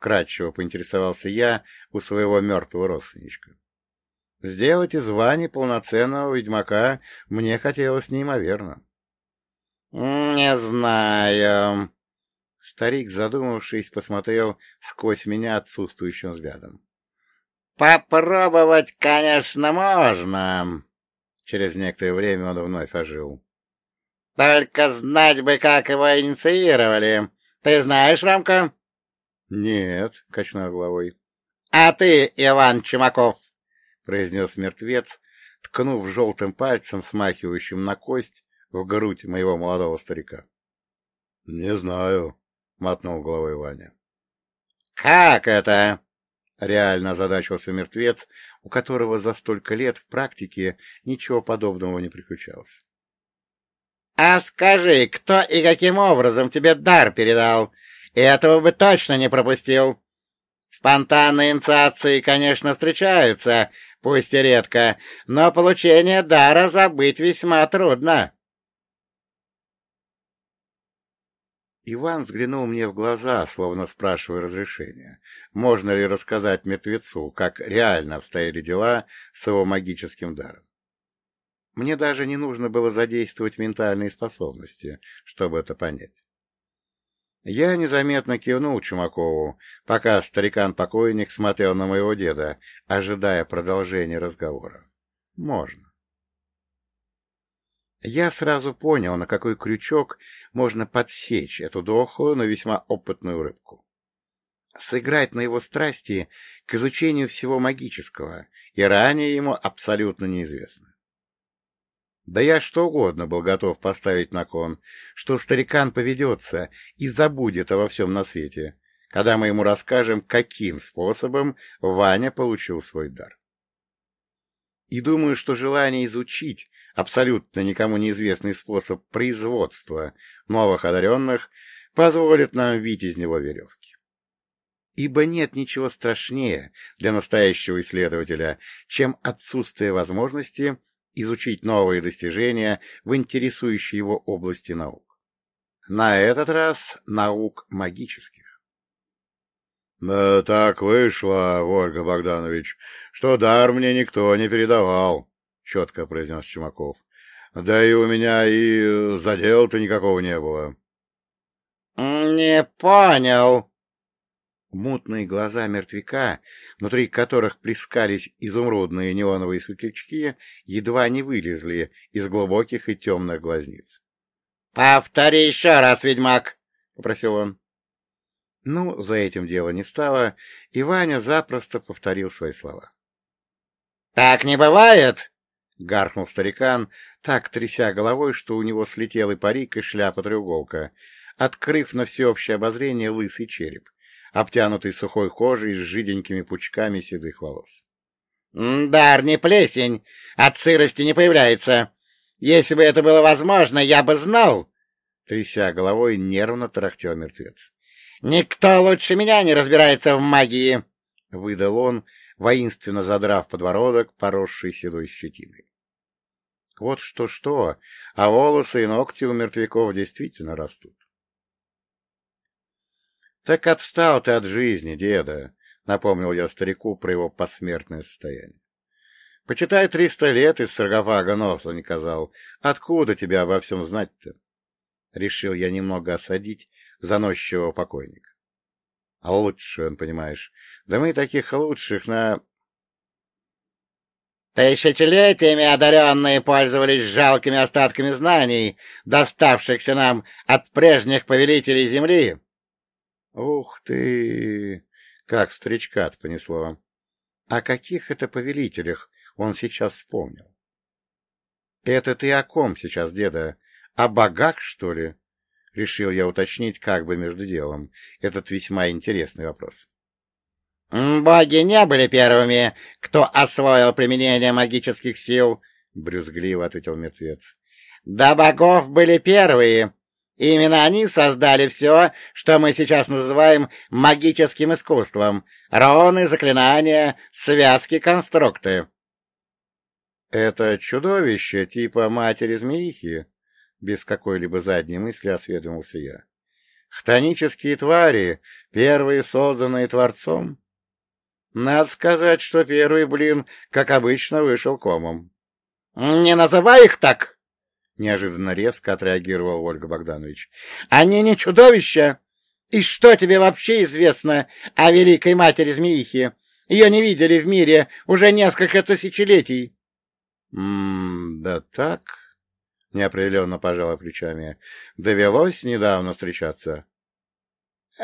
вкратчиво поинтересовался я у своего мертвого родственничка. Сделать из Вани полноценного ведьмака мне хотелось неимоверно. — Не знаю. Старик, задумавшись, посмотрел сквозь меня отсутствующим взглядом. — Попробовать, конечно, можно. Через некоторое время он вновь ожил. — Только знать бы, как его инициировали. Ты знаешь, Ромка? — Нет, — качнул головой. — А ты, Иван Чумаков, — произнес мертвец, ткнув желтым пальцем, смахивающим на кость, в грудь моего молодого старика. — Не знаю, — мотнул головой Ваня. — Как это? — реально озадачился мертвец, у которого за столько лет в практике ничего подобного не приключалось. — А скажи, кто и каким образом тебе дар передал? Этого бы точно не пропустил. Спонтанные инициации, конечно, встречаются, пусть и редко, но получение дара забыть весьма трудно. Иван взглянул мне в глаза, словно спрашивая разрешения, можно ли рассказать мертвецу, как реально обстояли дела с его магическим даром. Мне даже не нужно было задействовать ментальные способности, чтобы это понять. Я незаметно кивнул Чумакову, пока старикан-покойник смотрел на моего деда, ожидая продолжения разговора. Можно. Я сразу понял, на какой крючок можно подсечь эту дохлую, но весьма опытную рыбку. Сыграть на его страсти к изучению всего магического, и ранее ему абсолютно неизвестно. Да я что угодно был готов поставить на кон, что старикан поведется и забудет обо всем на свете, когда мы ему расскажем, каким способом Ваня получил свой дар. И думаю, что желание изучить абсолютно никому неизвестный способ производства новых одаренных позволит нам видеть из него веревки. Ибо нет ничего страшнее для настоящего исследователя, чем отсутствие возможности изучить новые достижения в интересующей его области наук. На этот раз наук магических. — Да так вышло, Ольга Богданович, что дар мне никто не передавал, — четко произнес Чумаков. — Да и у меня и задела-то никакого не было. — Не понял. Мутные глаза мертвяка, внутри которых плескались изумрудные неоновые светлячки, едва не вылезли из глубоких и темных глазниц. — Повтори еще раз, ведьмак! — попросил он. Ну, за этим дело не стало, и Ваня запросто повторил свои слова. — Так не бывает! — гаркнул старикан, так тряся головой, что у него слетел и парик, и шляпа-треуголка, открыв на всеобщее обозрение лысый череп, обтянутый сухой кожей с жиденькими пучками седых волос. — Дар не плесень, от сырости не появляется. Если бы это было возможно, я бы знал! — тряся головой, нервно тарахтел мертвец. — Никто лучше меня не разбирается в магии! — выдал он, воинственно задрав подбородок, поросший седой щетиной. Вот что-что, а волосы и ногти у мертвяков действительно растут. — Так отстал ты от жизни, деда, — напомнил я старику про его посмертное состояние. — Почитай, триста лет из саркофага носа не казал. Откуда тебя обо всем знать-то? Решил я немного осадить заносчивого покойника. А лучше, он, понимаешь, да мы таких лучших на... Тысячелетиями одаренные пользовались жалкими остатками знаний, доставшихся нам от прежних повелителей земли. Ух ты! Как старичка-то понесло. О каких это повелителях он сейчас вспомнил? Это ты о ком сейчас, деда? О богах, что ли? Решил я уточнить как бы между делом этот весьма интересный вопрос. «Боги не были первыми, кто освоил применение магических сил», — брюзгливо ответил мертвец. «Да богов были первые. Именно они создали все, что мы сейчас называем магическим искусством. Руны, заклинания, связки, конструкты». «Это чудовище типа матери-змеихи?» Без какой-либо задней мысли осведомился я. Хтонические твари, первые созданные Творцом? Надо сказать, что первый блин, как обычно, вышел комом. — Не называй их так! — неожиданно резко отреагировал Вольга Богданович. — Они не чудовища! И что тебе вообще известно о великой матери Змеихи? Ее не видели в мире уже несколько тысячелетий. — Да так, — неопределенно пожала плечами, — довелось недавно встречаться. —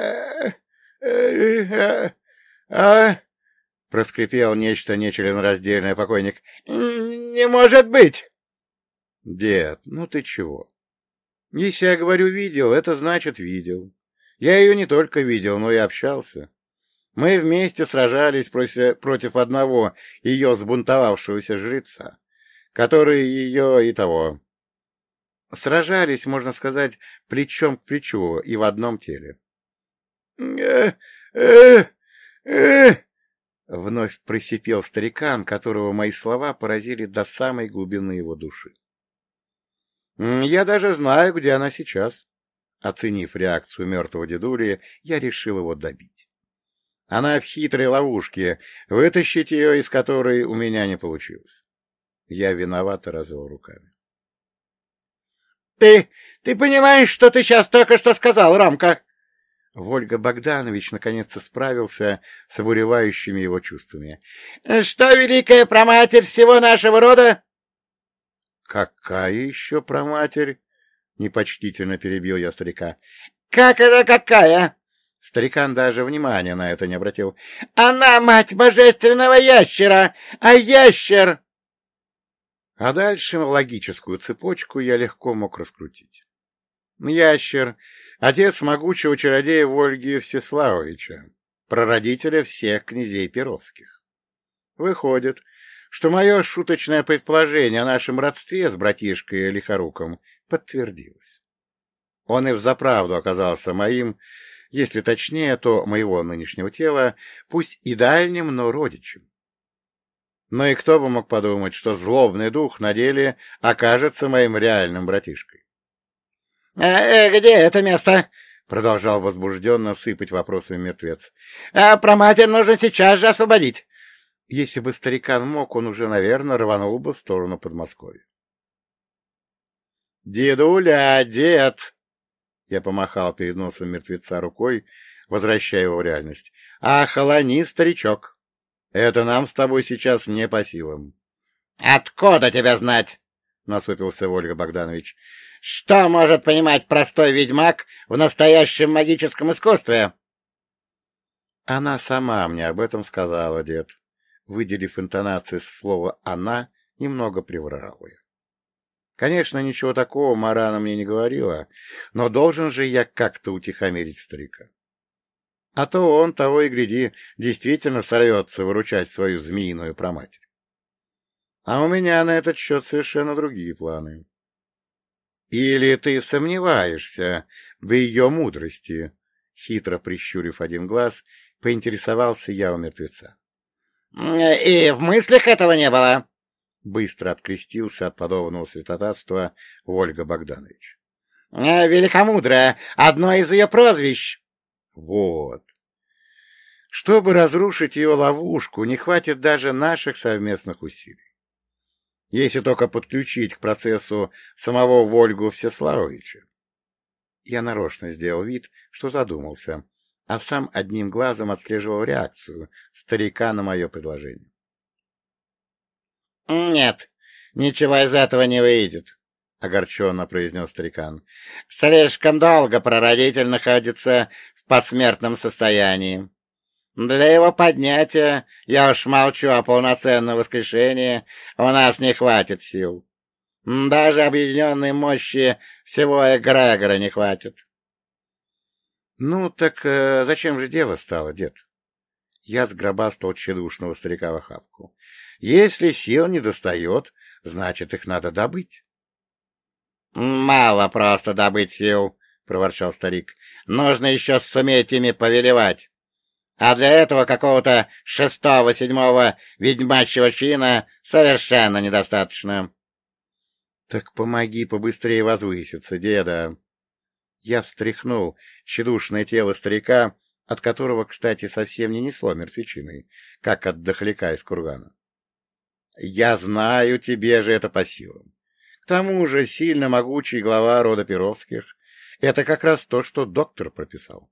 А... — проскрипел нечто нечленораздельное покойник. — Не может быть! — Дед, ну ты чего? Если я говорю «видел», это значит «видел». Я ее не только видел, но и общался. Мы вместе сражались против, против одного ее сбунтовавшегося жреца, который ее и того. Сражались, можно сказать, плечом к плечу и в одном теле. «Э, э, э!» Вновь просипел старикан, которого мои слова поразили до самой глубины его души. Я даже знаю, где она сейчас. Оценив реакцию мертвого дедули, я решил его добить. Она в хитрой ловушке, вытащить ее из которой у меня не получилось. Я виновато развел руками. — Ты... ты понимаешь, что ты сейчас только что сказал, Ромка? Вольга Богданович наконец-то справился с обуревающими его чувствами. — Что великая праматерь всего нашего рода? — Какая еще праматерь? — непочтительно перебил я старика. — Как это какая? Старикан даже внимания на это не обратил. — Она мать божественного ящера, а ящер... А дальше логическую цепочку я легко мог раскрутить. Ящер — отец могучего чародея Вольги Всеславовича, прародителя всех князей Перовских. Выходит, что мое шуточное предположение о нашем родстве с братишкой Лихоруком подтвердилось. Он и взаправду оказался моим, если точнее, то моего нынешнего тела, пусть и дальним, но родичем. Но и кто бы мог подумать, что злобный дух на деле окажется моим реальным братишкой. — э, Где это место? — продолжал возбужденно сыпать вопросами мертвец. — А праматерь нужно сейчас же освободить. Если бы старикан мог, он уже, наверное, рванул бы в сторону Подмосковья. — Дедуля, дед! — я помахал перед носом мертвеца рукой, возвращая его в реальность. — Охолони, старичок! Это нам с тобой сейчас не по силам. — Откуда тебя знать? — насупился Вольга Богданович. — Что может понимать простой ведьмак в настоящем магическом искусстве? — Она сама мне об этом сказала, дед. Выделив интонации слова «она», немного приврал я. Конечно, ничего такого Марана мне не говорила, но должен же я как-то утихомирить старика. А то он, того и гляди, действительно сорвется выручать свою змеиную праматерь. А у меня на этот счет совершенно другие планы. Или ты сомневаешься в ее мудрости? Хитро прищурив один глаз, поинтересовался я у мертвеца. — И в мыслях этого не было? Быстро открестился от подобного святотатства Вольга Богданович. — Великомудрая, одно из ее прозвищ. — Вот. Чтобы разрушить ее ловушку, не хватит даже наших совместных усилий. Если только подключить к процессу самого Вольгу Всеславовича. Я нарочно сделал вид, что задумался, а сам одним глазом отслеживал реакцию старика на мое предложение. — Нет, ничего из этого не выйдет, — огорченно произнес старикан. — Слишком долго прародитель находится в посмертном состоянии. Для его поднятия, я уж молчу о полноценном воскрешении, у нас не хватит сил. Даже объединенной мощи всего эгрегора не хватит. — Ну, так э, зачем же дело стало, дед? Я сгробастал тщедушного старика в охапку. Если сил не достает, значит, их надо добыть. — Мало просто добыть сил, — проворчал старик. — Нужно еще суметь ими повелевать. А для этого какого-то шестого-седьмого ведьмачьего чина совершенно недостаточно. — Так помоги побыстрее возвыситься, деда. Я встряхнул тщедушное тело старика, от которого, кстати, совсем не несло мертвечиной, как от дохляка из кургана. Я знаю, тебе же это по силам. К тому же сильно могучий глава рода Перовских — это как раз то, что доктор прописал.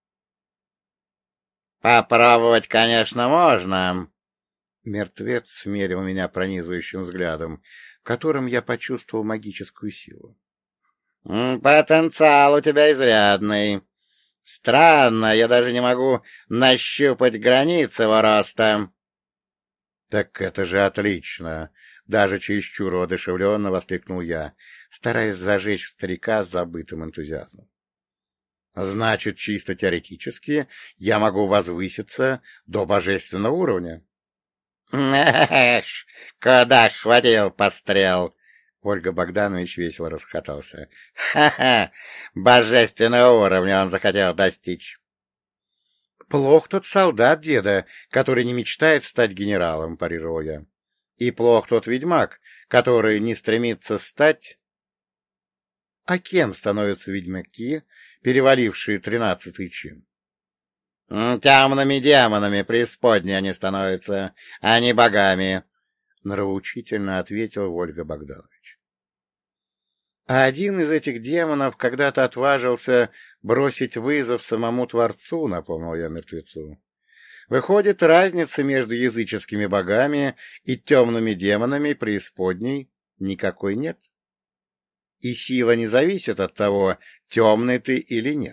— Попробовать, конечно, можно. Мертвец смерил меня пронизывающим взглядом, в котором я почувствовал магическую силу. — Потенциал у тебя изрядный. Странно, я даже не могу нащупать границы его роста. — Так это же отлично! — даже чересчур воодушевленно воскликнул я, стараясь зажечь в старика забытым энтузиазмом. — Значит, чисто теоретически я могу возвыситься до божественного уровня. — Эх, куда хватил пострел! Ольга Богданович весело расхохотался. — Ха-ха! Божественного уровня он захотел достичь. — Плох тот солдат деда, который не мечтает стать генералом, — парировал я. — И плох тот ведьмак, который не стремится стать... А кем становятся ведьмаки, перевалившие тринадцатый чин? — Темными демонами преисподней они становятся, а не богами, — нравоучительно ответил Ольга Богданович. А один из этих демонов когда-то отважился бросить вызов самому Творцу, — напомнил я мертвецу. Выходит, разницы между языческими богами и темными демонами преисподней никакой нет. И сила не зависит от того, темный ты или нет.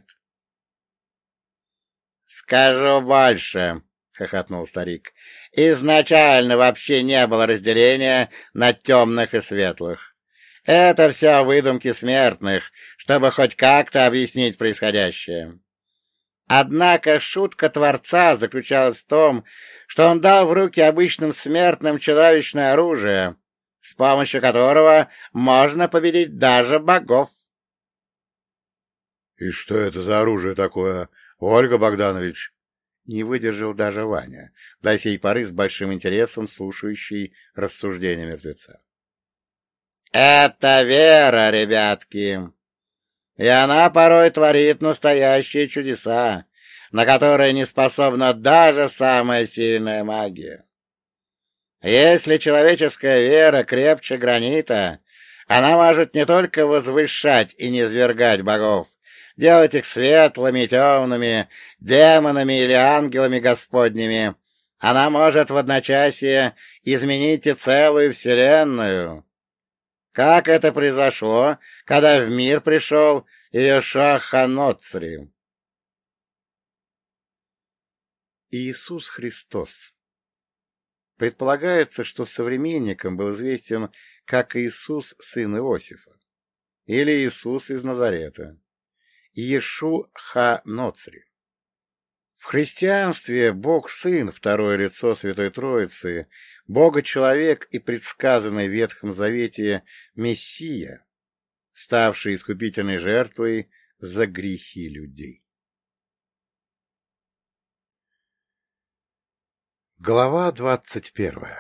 — Скажу больше, — хохотнул старик. — Изначально вообще не было разделения на темных и светлых. Это все выдумки смертных, чтобы хоть как-то объяснить происходящее. Однако шутка Творца заключалась в том, что он дал в руки обычным смертным чудовищное оружие, с помощью которого можно победить даже богов. — И что это за оружие такое, Ольга Богданович? Не выдержал даже Ваня, до сей поры с большим интересом слушающий рассуждения мертвеца. — Это вера, ребятки, и она порой творит настоящие чудеса, на которые не способна даже самая сильная магия. Если человеческая вера крепче гранита, она может не только возвышать и низвергать богов, делать их светлыми, темными, демонами или ангелами господними, она может в одночасье изменить и целую вселенную. Как это произошло, когда в мир пришел Иешуа ха-Ноцри? Иисус Христос. Предполагается, что современникам был известен как Иисус, сын Иосифа, или Иисус из Назарета, Иешу ха-Ноцри. В христианстве Бог-Сын, второе лицо Святой Троицы, Бога-человек и предсказанный в Ветхом Завете Мессия, ставший искупительной жертвой за грехи людей. Глава двадцать первая.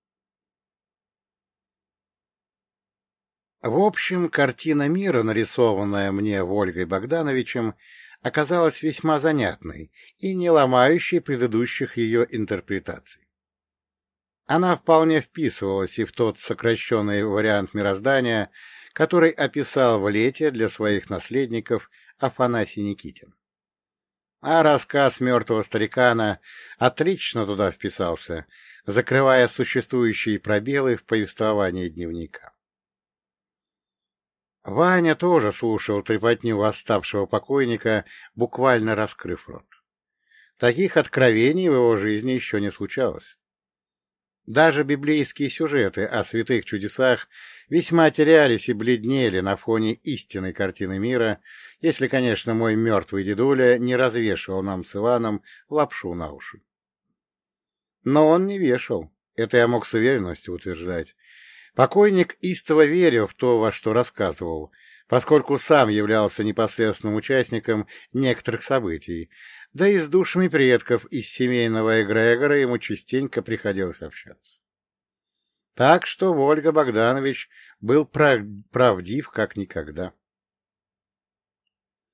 В общем, картина мира, нарисованная мне Ольгой Богдановичем, оказалась весьма занятной и не ломающей предыдущих ее интерпретаций. Она вполне вписывалась и в тот сокращенный вариант мироздания, который описал в «Лете» для своих наследников Афанасий Никитин. А рассказ мертвого старикана отлично туда вписался, закрывая существующие пробелы в повествовании дневника. Ваня тоже слушал трепотню восставшего покойника, буквально раскрыв рот. Таких откровений в его жизни еще не случалось. Даже библейские сюжеты о святых чудесах весьма терялись и бледнели на фоне истинной картины мира, если, конечно, мой мертвый дедуля не развешивал нам с Иваном лапшу на уши. Но он не вешал, это я мог с уверенностью утверждать. Покойник истово верил в то, во что рассказывал, поскольку сам являлся непосредственным участником некоторых событий, да и с душами предков из семейного эгрегора ему частенько приходилось общаться. Так что Ольга Богданович был прав... правдив как никогда.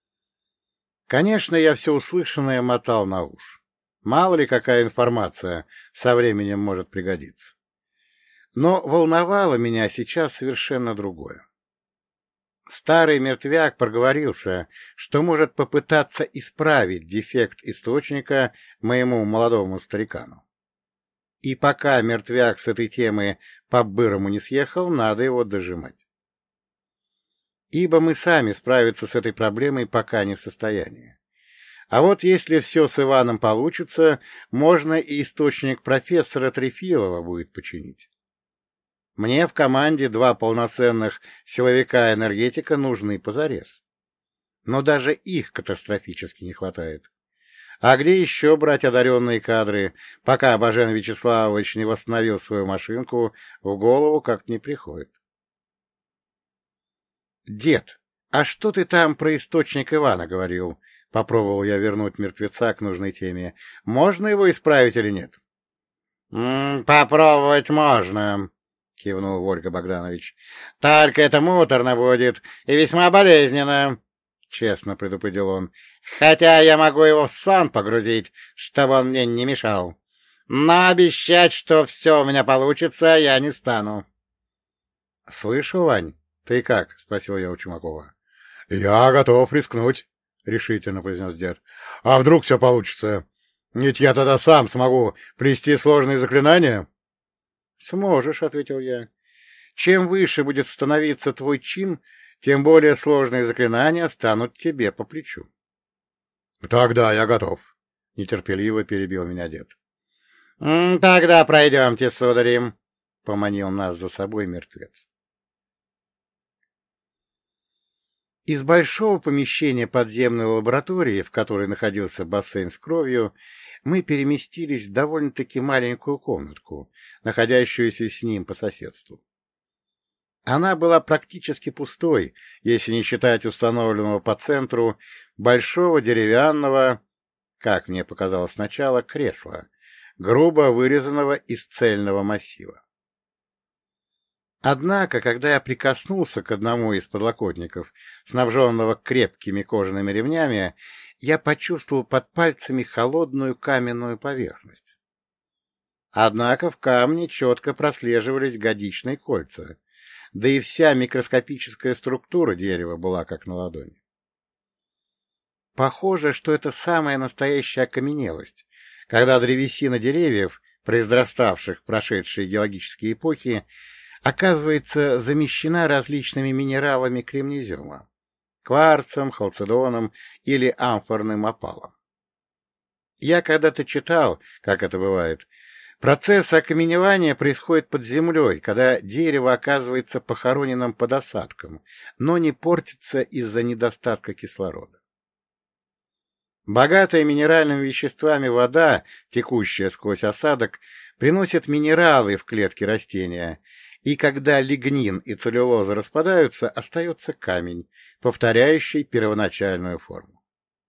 Конечно, я все услышанное мотал на ус. Мало ли какая информация со временем может пригодиться. Но волновало меня сейчас совершенно другое. Старый мертвяк проговорился, что может попытаться исправить дефект источника моему молодому старикану. И пока мертвяк с этой темы по-бырому не съехал, надо его дожимать. Ибо мы сами справиться с этой проблемой пока не в состоянии. А вот если все с Иваном получится, можно и источник профессора Трефилова будет починить. Мне в команде два полноценных силовика-энергетика нужны позарез. Но даже их катастрофически не хватает. А где еще брать одаренные кадры, пока Бажен Вячеславович не восстановил свою машинку, в голову как-то не приходит. — Дед, а что ты там про источник Ивана говорил? — попробовал я вернуть мертвеца к нужной теме. — Можно его исправить или нет? — Попробовать можно, — кивнул Вольга Богданович. — Только это муторно будет и весьма болезненно, — честно предупредил он. — Хотя я могу его в сон погрузить, чтобы он мне не мешал. Но обещать, что все у меня получится, я не стану. — Слышал, Вань? Ты как? — спросил я у Чумакова. — Я готов рискнуть, — решительно произнес дед. — А вдруг все получится? Ведь я тогда сам смогу плести сложные заклинания? — Сможешь, — ответил я. — Чем выше будет становиться твой чин, тем более сложные заклинания станут тебе по плечу. — Тогда я готов, — нетерпеливо перебил меня дед. — Тогда пройдемте, судари, — поманил нас за собой мертвец. Из большого помещения подземной лаборатории, в которой находился бассейн с кровью, мы переместились в довольно-таки маленькую комнатку, находящуюся с ним по соседству. Она была практически пустой, если не считать установленного по центру большого деревянного, как мне показалось сначала, кресла, грубо вырезанного из цельного массива. Однако, когда я прикоснулся к одному из подлокотников, снабженного крепкими кожаными ремнями, я почувствовал под пальцами холодную каменную поверхность. Однако в камне четко прослеживались годичные кольца, да и вся микроскопическая структура дерева была как на ладони. Похоже, что это самая настоящая окаменелость, когда древесина деревьев, произраставших в прошедшие геологические эпохи, оказывается замещена различными минералами кремнезема, кварцем, халцедоном или амфорным опалом. Я когда-то читал, как это бывает, процесс окаменевания происходит под землей, когда дерево оказывается похороненным под осадком, но не портится из-за недостатка кислорода. Богатая минеральными веществами вода, текущая сквозь осадок, приносит минералы в клетки растения, и когда лигнин и целлюлоза распадаются, остается камень, повторяющий первоначальную форму.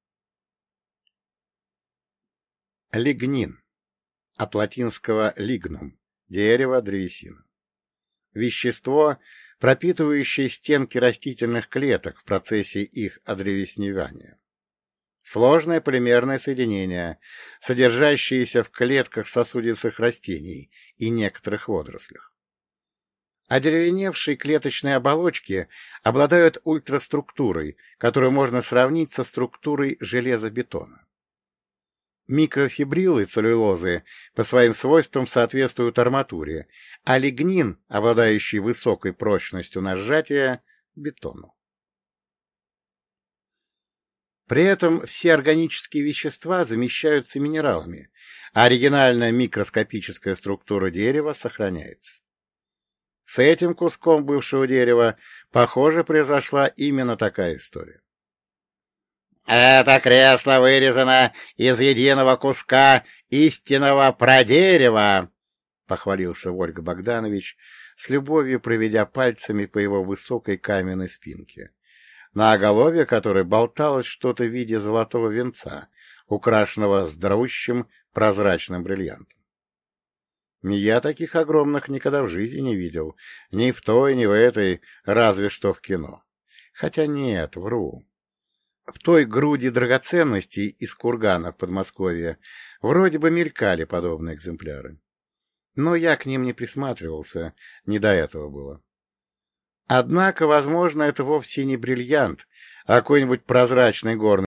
Лигнин. От латинского lignum — дерево, древесина. Вещество, пропитывающее стенки растительных клеток в процессе их одревесневания. Сложное полимерное соединение, содержащееся в клетках сосудистых растений и некоторых водорослях. Одеревеневшие клеточные оболочки обладают ультраструктурой, которую можно сравнить со структурой железобетона. Микрофибрилы целлюлозы по своим свойствам соответствуют арматуре, а лигнин, обладающий высокой прочностью на сжатие, — бетону. При этом все органические вещества замещаются минералами, а оригинальная микроскопическая структура дерева сохраняется. С этим куском бывшего дерева, похоже, произошла именно такая история. «Это кресло вырезано из единого куска истинного прадерева», — похвалился Вольга Богданович, с любовью проведя пальцами по его высокой каменной спинке, на оголовье которой болталось что-то в виде золотого венца, украшенного здоровущим прозрачным бриллиантом. Я таких огромных никогда в жизни не видел, ни в той, ни в этой, разве что в кино. Хотя нет, вру. В той груди драгоценностей из курганов Подмосковья вроде бы мелькали подобные экземпляры. Но я к ним не присматривался, не до этого было. Однако, возможно, это вовсе не бриллиант, а какой-нибудь прозрачный горный